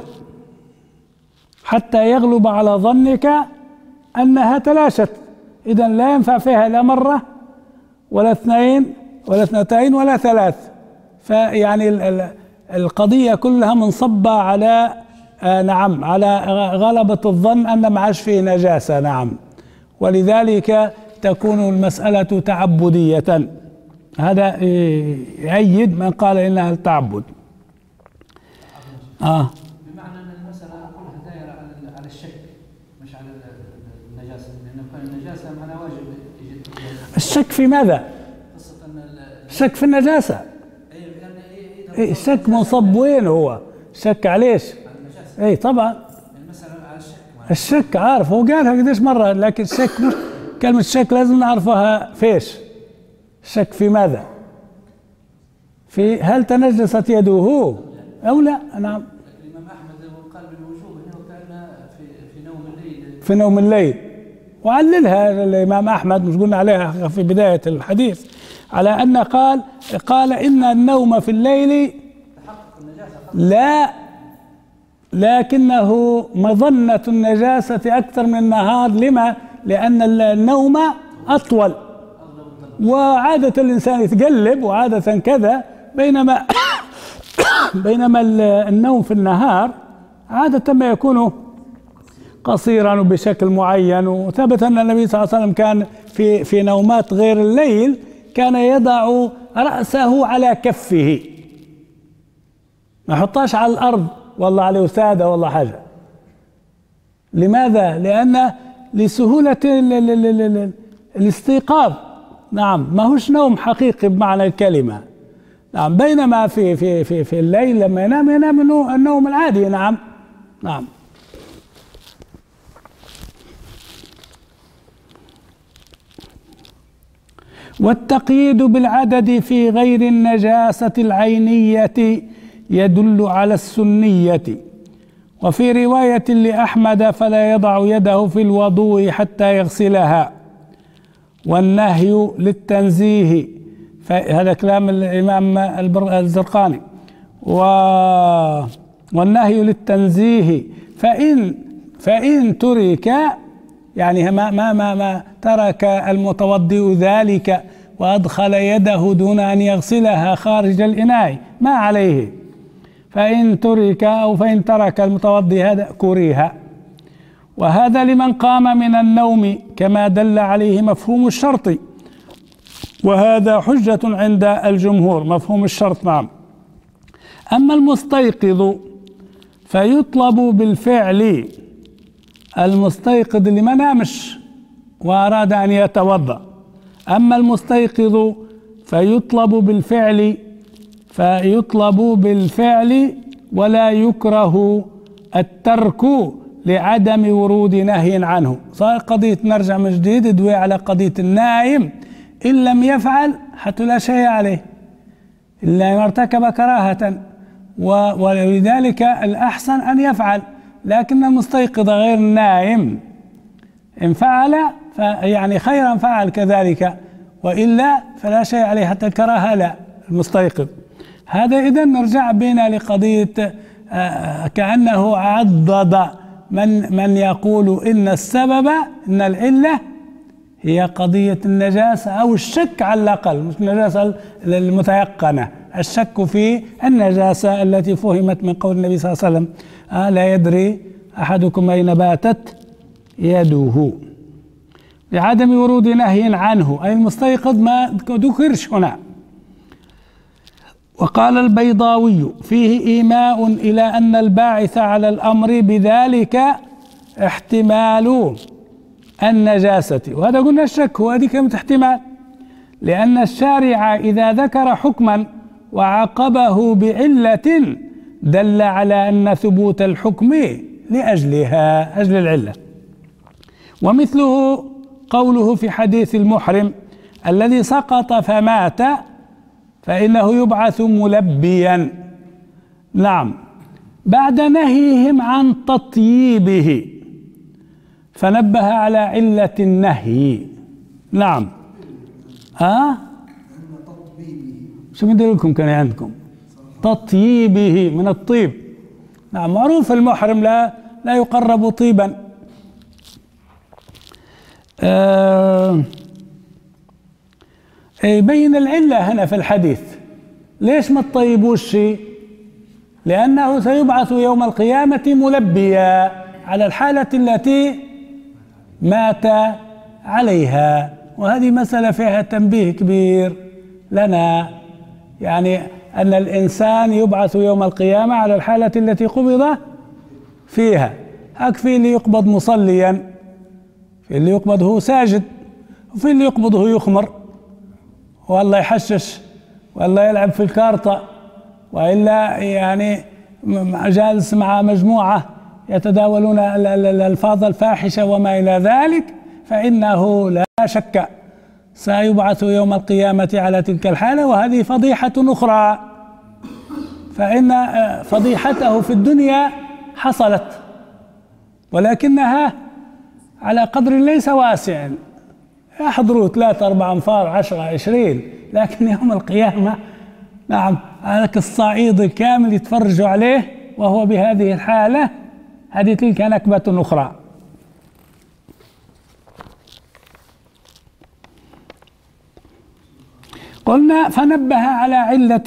حتى يغلب على ظنك أنها تلاشت، إذن لا ينفع فيها لا مرة ولا 2 ولا 2 ولا 3. فيعني القضية كلها منصبة على نعم على غلبة الظن أن ما عادش فيه نجاسة، نعم، ولذلك تكون المسألة تعبدية. هذا يؤيد من قال إنها التعبد. بمعنى أن المسألة كلها دائرة على الشك مش على النجاسة، لأن كان النجاسة معناها واجب يجد. الشك في ماذا؟ قصة أن الشك في النجاسة. يعني الشك منصب وين هو؟ الشك عليش؟ على النجاسة. اي طبعا المسألة على الشك. الشك عارف، هو قالها قديش مرة، لكن الشك كلمة الشك لازم نعرفها فيش. الشك في ماذا؟ في هل تنجست يده أو لا؟ نعم. الإمام أحمد قال بالوجوب أنه كان في نوم الليل. في نوم الليل، وعللها الإمام أحمد، مش قلنا عليها في بداية الحديث، على أن قال إن النوم في الليل تحقق النجاسة لا، لكنه مظنة النجاسة أكثر من النهار. لما؟ لأن النوم أطول، وعادة الإنسان يتقلب وعادة كذا، بينما النوم في النهار عادة ما يكون قصيرا وبشكل معين. وثبت أن النبي صلى الله عليه وسلم كان في نومات غير الليل كان يضع رأسه على كفه، ما يحطاش على الأرض والله عليه وسادة والله حاجة. لماذا؟ لأن لسهولة الاستيقاظ. نعم، ما هوش نوم حقيقي بمعنى الكلمة. نعم، بينما في الليل لما ينام النوم العادي. نعم نعم. والتقييد بالعدد في غير النجاسة العينية يدل على السنية. وفي رواية لأحمد فلا يضع يده في الوضوء حتى يغسلها، والنهي للتنزيه. هذا كلام الإمام الزرقاني. والنهي للتنزيه فإن ترك، يعني ما ترك المتوضئ ذلك وأدخل يده دون أن يغسلها خارج الإناء ما عليه. فإن ترك أو فإن ترك المتوضئ هذا كره. وهذا لمن قام من النوم كما دل عليه مفهوم الشرط، وهذا حجة عند الجمهور مفهوم الشرط. نعم. أما المستيقظ فيطلب بالفعل، المستيقظ اللي ما نامش وأراد أن يتوضأ. أما المستيقظ فيطلب بالفعل ولا يكره الترك لعدم ورود نهي عنه. صار قضية نرجع من جديد دوي على قضية النائم إن لم يفعل حتى لا شيء عليه إلا إن ارتكب كراهة، ولذلك الأحسن أن يفعل. لكن المستيقظ غير النائم إن فعل فيعني خيرا فعل كذلك، وإلا فلا شيء عليه حتى الكراهة لا المستيقظ. هذا إذن نرجع بنا لقضية كأنه عضد من يقول إن السبب إن العلة هي قضية النجاسة أو الشك على الأقل، مش النجاسة المتيقنة، الشك في النجاسة التي فهمت من قول النبي صلى الله عليه وسلم لا يدري أحدكم أين باتت يده، لعدم ورود نهي عنه، أي المستيقظ ما ذكرش هنا. وقال البيضاوي فيه إيماء إلى أن الباعث على الأمر بذلك احتمال النجاسة، وهذا قلنا الشك هو هذه كلمة احتمال، لأن الشارع إذا ذكر حكما وعاقبه بعلة دل على أن ثبوت الحكم لأجلها أجل العلة. ومثله قوله في حديث المحرم الذي سقط فمات فإنه يبعث ملبيا. نعم، بعد نهيهم عن تطييبه فنبه على علة النهي. نعم. شو بدي لكم كان عندكم تطييبه من الطيب. نعم، معروف المحرم لا يقرب طيبا. يبين العلة هنا في الحديث، ليش ما تطيبوش شيء؟ لأنه سيبعث يوم القيامة ملبيا على الحالة التي مات عليها. وهذه مسألة فيها تنبيه كبير لنا، يعني أن الإنسان يبعث يوم القيامة على الحالة التي قبض فيها. في اللي يقبض مصليا، في اللي يقبض هو ساجد، وفي اللي يقبض هو يخمر والله يحشش والله يلعب في الكارطة، وإلا يعني جالس مع مجموعة يتداولون الألفاظ الفاحشة وما إلى ذلك، فإنه لا شك سيبعث يوم القيامة على تلك الحالة. وهذه فضيحة أخرى، فإن فضيحته في الدنيا حصلت ولكنها على قدر ليس واسع، يحضروا 3 4 أنفار 10 20، لكن يوم القيامة نعم هذاك الصعيد الكامل يتفرجوا عليه وهو بهذه الحالة، هذه تلك نكبة أخرى. قلنا فنبه على علة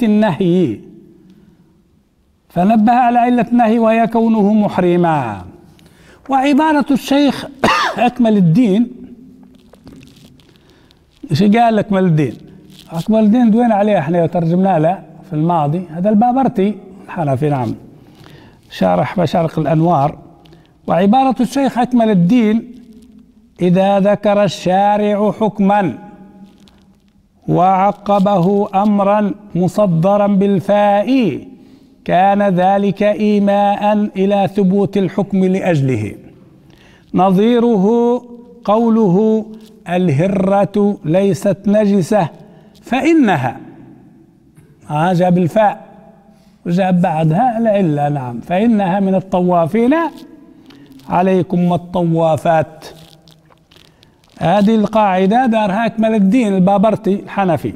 النهي وهي كونه محرما. وعبارة الشيخ أكمل الدين، ايش قال أكمل الدين؟ أكمل الدين دوين عليه احنا وترجمنا له في الماضي، هذا البابرتي الحنفي نعم شارح مشارق الأنوار. وعبارة الشيخ أكمل الدين: إذا ذكر الشارع حكما وعقبه أمرا مصدرا بالفاء كان ذلك إيماء إلى ثبوت الحكم لأجله. نظيره قوله: الهرة ليست نجسة فإنها، جاء بالفاء وجاء بعدها العلة نعم، فإنها من الطوافين عليكم الطوافات. هذه القاعدة دارها أكمل الدين البابرتي الحنفي.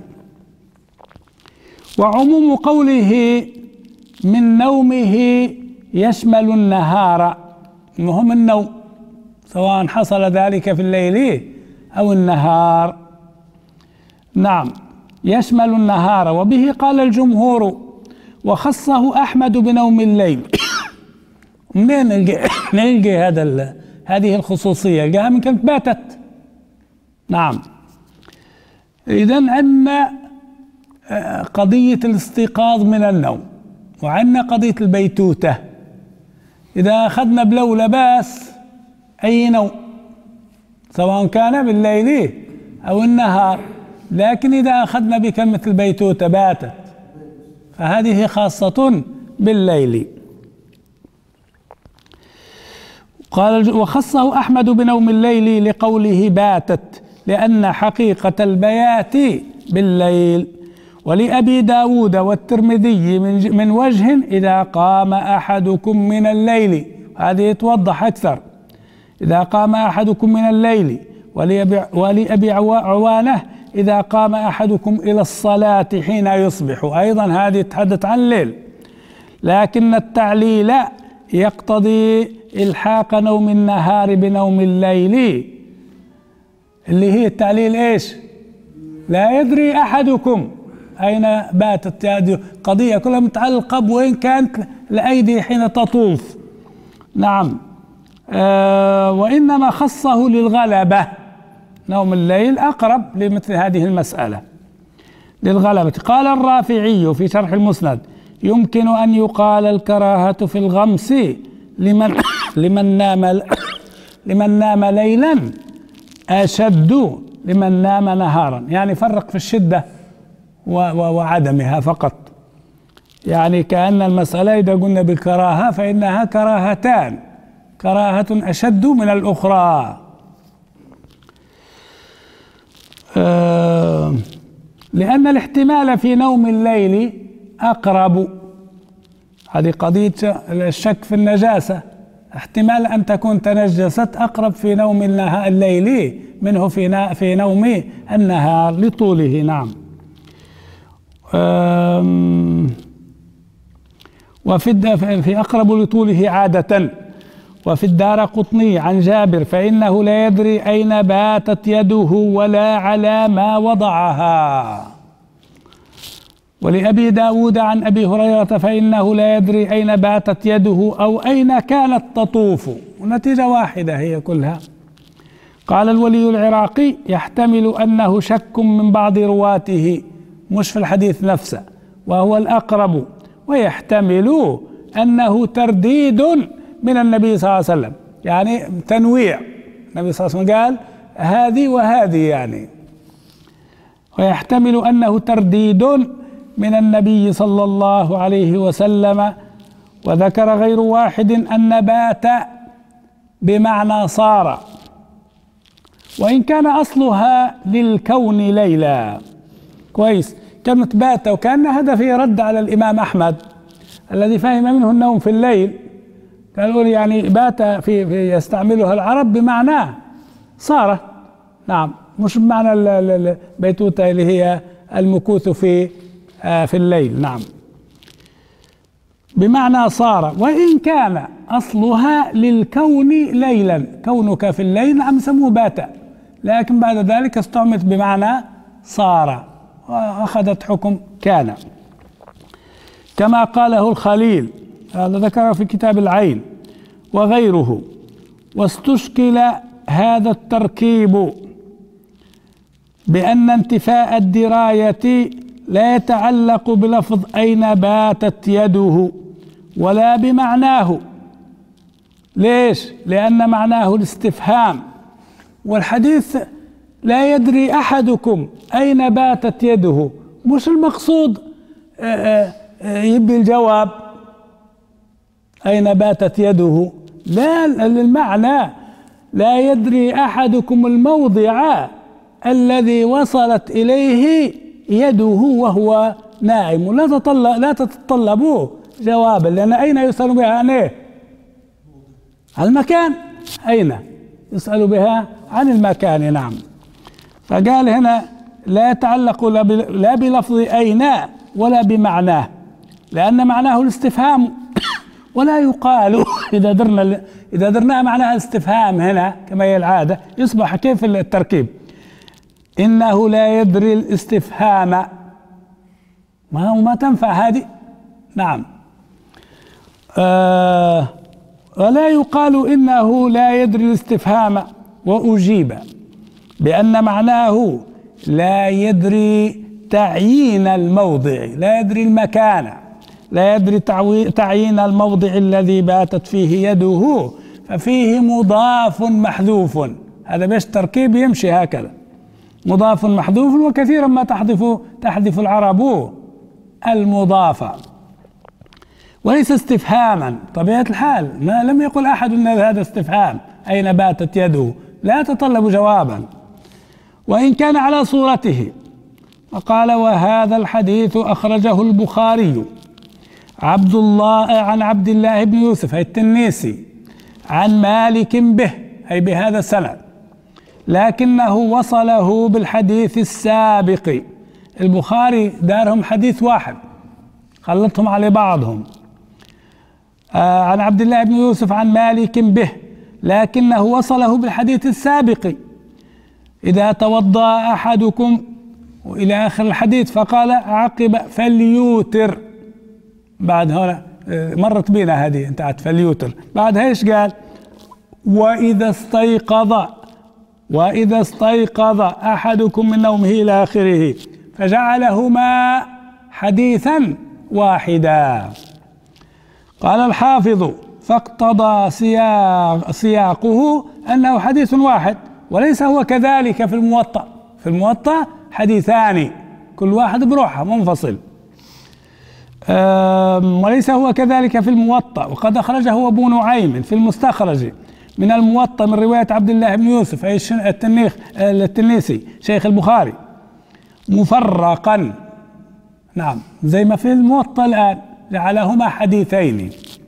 وعموم قوله من نومه يشمل النهار، المهم النوم سواء حصل ذلك في الليل أو النهار، نعم يشمل النهار. وبه قال الجمهور، وخصه أحمد بنوم الليل. منين نلقي هذه الخصوصية؟ لقاها من كلمة باتت. نعم، إذن عندنا قضية الاستيقاظ من النوم، وعندنا قضية البيتوتة. إذا أخذنا بلو لباس أي نوم سواء كان بالليل أو النهار، لكن إذا أخذنا بكلمة البيتوتة باتت فهذه خاصة بالليل. قال وخصه أحمد بنوم الليل لقوله باتت، لأن حقيقة البيات بالليل. ولأبي داود والترمذي من وجه إذا قام أحدكم من الليل، هذه يتوضح أكثر، إذا قام أحدكم من الليل. ولأبي عوانة إذا قام أحدكم إلى الصلاة حين يصبح، أيضا هذه تحدث عن الليل، لكن التعليل يقتضي إلحاق نوم النهار بنوم الليل، اللي هي التعليل إيش؟ لا يدري أحدكم أين باتت. هذه قضية كلها متعلقة بوين كانت الأيدي حين تطوف. نعم، وإنما خصه للغلبة، نوم الليل أقرب لمثل هذه المسألة للغلبة. قال الرافعي في شرح المسند: يمكن أن يقال الكراهة في الغمس لمن نام ليلا أشد لمن نام نهارا، يعني فرق في الشدة وعدمها فقط. يعني كأن المسألة إذا قلنا بالكراهة فإنها كراهتان، كراهة أشد من الأخرى. لأن الاحتمال في نوم الليل أقرب، هذه قضية الشك في النجاسة، احتمال أن تكون تنجست أقرب في نوم الليل منه في نوم النهار لطوله. نعم. وفي أقرب لطوله عادة. وفي الدارقطني عن جابر: فإنه لا يدري أين باتت يده ولا على ما وضعها. ولأبي داود عن أبي هريرة: فإنه لا يدري أين باتت يده أو أين كانت تطوف. ونتيجة واحدة هي كلها. قال الولي العراقي: يحتمل أنه شك من بعض رواته، مش في الحديث نفسه، وهو الأقرب، ويحتمل أنه ترديد من النبي صلى الله عليه وسلم، يعني تنويع. النبي صلى الله عليه وسلم قال هذه وهذه يعني. ويحتمل أنه ترديد من النبي صلى الله عليه وسلم. وذكر غير واحد أن بات بمعنى صار، وإن كان أصلها للكون ليلى. كويس، كلمة بات، وكان هذا فيه رد على الإمام أحمد الذي فهم منه النوم في الليل. قالوا يعني بات في يستعملها العرب بمعنى صار، نعم، مش بمعنى البيتوتة اللي هي المكوث في الليل، نعم، بمعنى صار. وإن كان أصلها للكون ليلا، كونك في الليل، نعم، سموه بات، لكن بعد ذلك استعملت بمعنى صار وأخذت حكم كان، كما قاله الخليل، هذا ذكره في كتاب العين وغيره. واستشكل هذا التركيب بأن انتفاء الدراية لا يتعلق بلفظ أين باتت يده ولا بمعناه. ليش؟ لأن معناه الاستفهام، والحديث لا يدري أحدكم أين باتت يده، مش المقصود يبي الجواب أين باتت يده، لا، المعنى لا يدري أحدكم الموضع الذي وصلت إليه يده وهو نائم. لا تتطلبوا جوابا، لأن أين يسأل بها عن إيه؟ عن المكان. أين يسأل بها عن المكان، نعم. فقال هنا لا يتعلق لا بلفظ أين ولا بمعناه، لأن معناه الاستفهام. ولا يقال إذا درنا معناها الاستفهام هنا كما هي العادة، يصبح كيف التركيب؟ إنه لا يدري الاستفهام، ما تنفع هذه، نعم. ولا يقال إنه لا يدري الاستفهام، وأجيب بأن معناه لا يدري تعيين الموضع، لا يدري المكان، لا يدري تعيين الموضع الذي باتت فيه يده، ففيه مضاف محذوف. هذا باش تركيب يمشي هكذا، مضاف محذوف. وكثيرا ما تحذف العرب المضاف، وليس استفهاما طبيعة الحال. ما لم يقل أحد أن هذا استفهام، أين باتت يده، لا تطلب جوابا. وإن كان على صورته. وقال وهذا الحديث أخرجه البخاري عن عبد الله بن يوسف أي التنيسي عن مالك به أي بهذا السند، لكنه وصله بالحديث السابق. البخاري دارهم حديث واحد خلطهم على بعضهم. عن عبد الله بن يوسف عن مالك به، لكنه وصله بالحديث السابق إذا توضأ أحدكم وإلى آخر الحديث، فقال عقب فليوتر. بعد هنا مرت بينا هذه انتهت فليوتر. بعدها ايش قال؟ وإذا استيقظ أحدكم من نومه إلى آخره، فجعلهما حديثا واحدا. قال الحافظ فاقتضى سياقه أنه حديث واحد، وليس هو كذلك في الموطأ. في الموطأ حديثان كل واحد بروحه منفصل، وليس هو كذلك في الموطأ. وقد أخرجه أبو نعيم في المستخرج من الموطأ من رواية عبد الله بن يوسف أي التنيسي شيخ البخاري مفرقا، نعم، زي ما في الموطأ الآن جعلهما حديثين.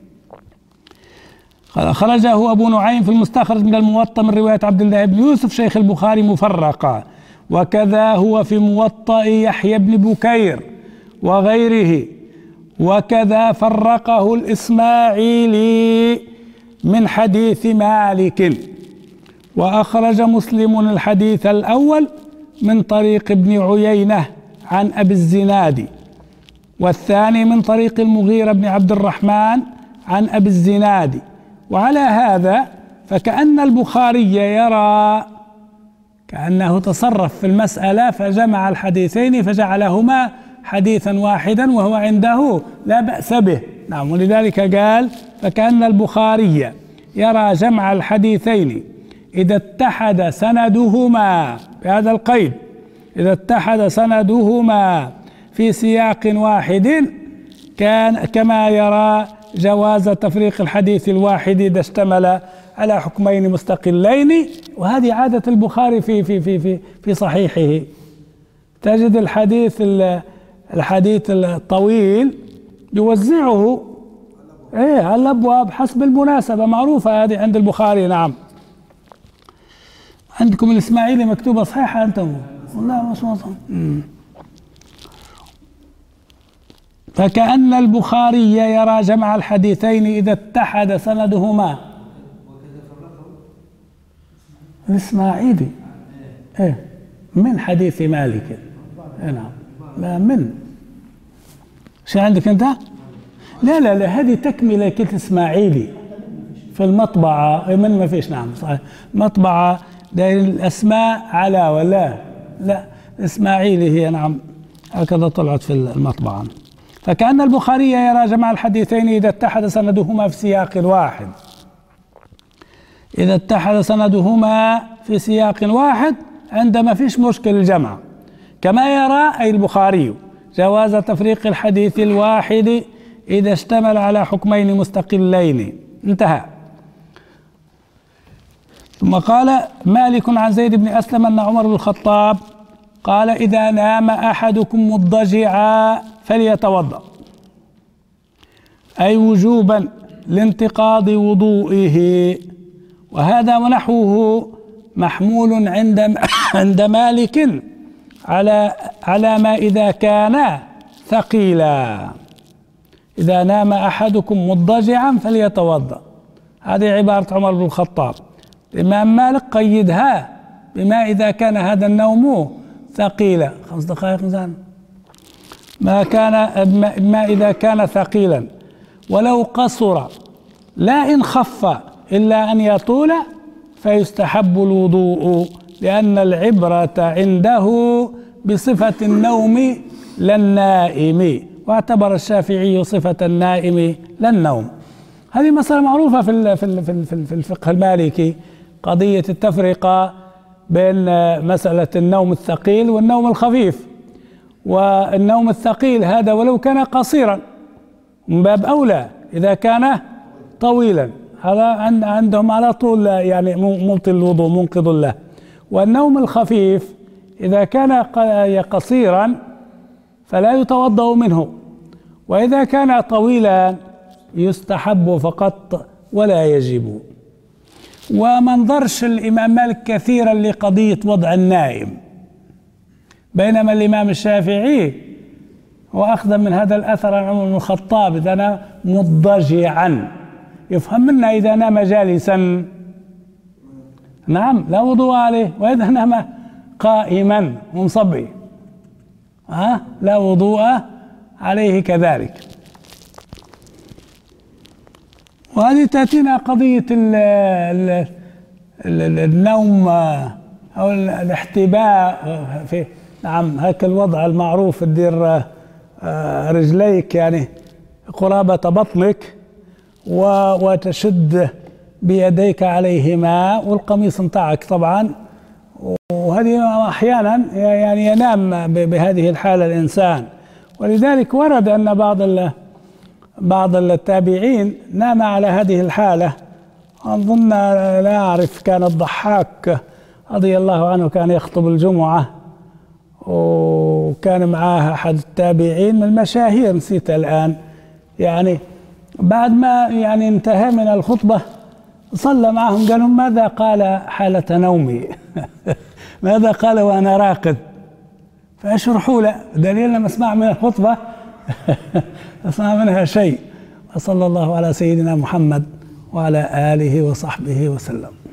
خرجه أبو نعيم في المستخرج من الموطأ من رواية عبد الله بن يوسف شيخ البخاري مفرقا، وكذا هو في موطأ يحيى بن بكير وغيره، وكذا فرقه الإسماعيلي من حديث مالك. وأخرج مسلم الحديث الأول من طريق ابن عيينة عن أبي الزناد، والثاني من طريق المغيرة بن عبد الرحمن عن أبي الزناد. وعلى هذا فكأن البخاري يرى كأنه تصرف في المسألة فجمع الحديثين فجعلهما حديثا واحدا وهو عنده لا بأس به. نعم، ولذلك قال فكأن البخاري يرى جمع الحديثين إذا اتحد سندهما، بهذا القيد، إذا اتحد سندهما في سياق واحد كان كما يرى جواز تفريق الحديث الواحد إذا اشتمل على حكمين مستقلين. وهذه عادة البخاري في صحيحه، تجد الحديث الطويل يوزعه على الأبواب حسب المناسبة، معروفة هذه عند البخاري. نعم. عندكم الإسماعيلي مكتوبة صحيحة أنتم؟ والله مش مصر. فكأن البخاري يرى جمع الحديثين إذا اتحد سندهما. الإسماعيلي من حديث مالك. نعم، لا من شو عندك أنت؟ لا هذه تكملة كلمة إسماعيلي في المطبعة. من ما فيش. نعم صحيح، مطبعة داير الأسماء على ولا لا، إسماعيلي هي. نعم، هكذا طلعت في المطبعة. فكأن البخاري يرى جمع الحديثين إذا اتحد سندهما في سياق واحد، إذا اتحد سندهما في سياق واحد عندما فيش مشكل الجمع، كما يرى أي البخاري جواز تفريق الحديث الواحد إذا اشتمل على حكمين مستقلين. انتهى. ثم قال مالك عن زيد بن أسلم أن عمر بن الخطاب قال إذا نام أحدكم مضجعا فليتوضأ، أي وجوبا لانتقاض وضوئه. وهذا ونحوه محمول عند مالك على ما إذا كان ثقيلا. إذا نام أحدكم مضجعا فليتوضأ، هذه عبارة عمر بن الخطاب. الإمام مالك قيدها بما إذا كان هذا النوم ثقيلا. 5 دقائق مثلا. ما إذا كان ثقيلا ولو قصر لا إن خف إلا أن يطول فيستحب الوضوء، لأن العبرة عنده بصفة النوم لا النائم، واعتبر الشافعي صفة النائم لا النوم. هذه مسألة معروفة في الفقه المالكي، قضية التفرقة بين مسألة النوم الثقيل والنوم الخفيف. والنوم الثقيل هذا ولو كان قصيرا من باب أولى، إذا كان طويلا هذا عندهم على طول يعني مبطل الوضوء منقض له. والنوم الخفيف إذا كان قصيرا فلا يتوضأ منه، وإذا كان طويلا يستحب فقط ولا يجب. وما انظرش الإمام مالك كثيرا لقضية وضع النائم، بينما الإمام الشافعي هو أخذا من هذا الأثر عن عمر بن الخطاب إذا نام مضجعا، يفهم منا إذا نام جالسا نعم لا وضوء عليه، وإذا نام قائما منصبي لا وضوء عليه كذلك. وهذه تأتينا قضية النوم أو الاحتباء في نعم هيك الوضع المعروف، تدير رجليك يعني قرابة بطنك وتشد بيديك عليهما والقميص متاعك طبعا. وهذه أحيانا يعني ينام بهذه الحالة الإنسان، ولذلك ورد أن بعض التابعين نام على هذه الحالة. أظن لا أعرف، كان الضحاك رضي الله عنه كان يخطب الجمعة وكان معاه أحد التابعين من المشاهير نسيت الآن، يعني بعد ما يعني انتهى من الخطبة صلى معهم، قالوا ماذا قال حالة نومي ماذا قال وأنا راقد؟ فأشرحوا له دليل لما اسمع من الخطبة اسمع منها شيء. وصلى الله على سيدنا محمد وعلى آله وصحبه وسلم.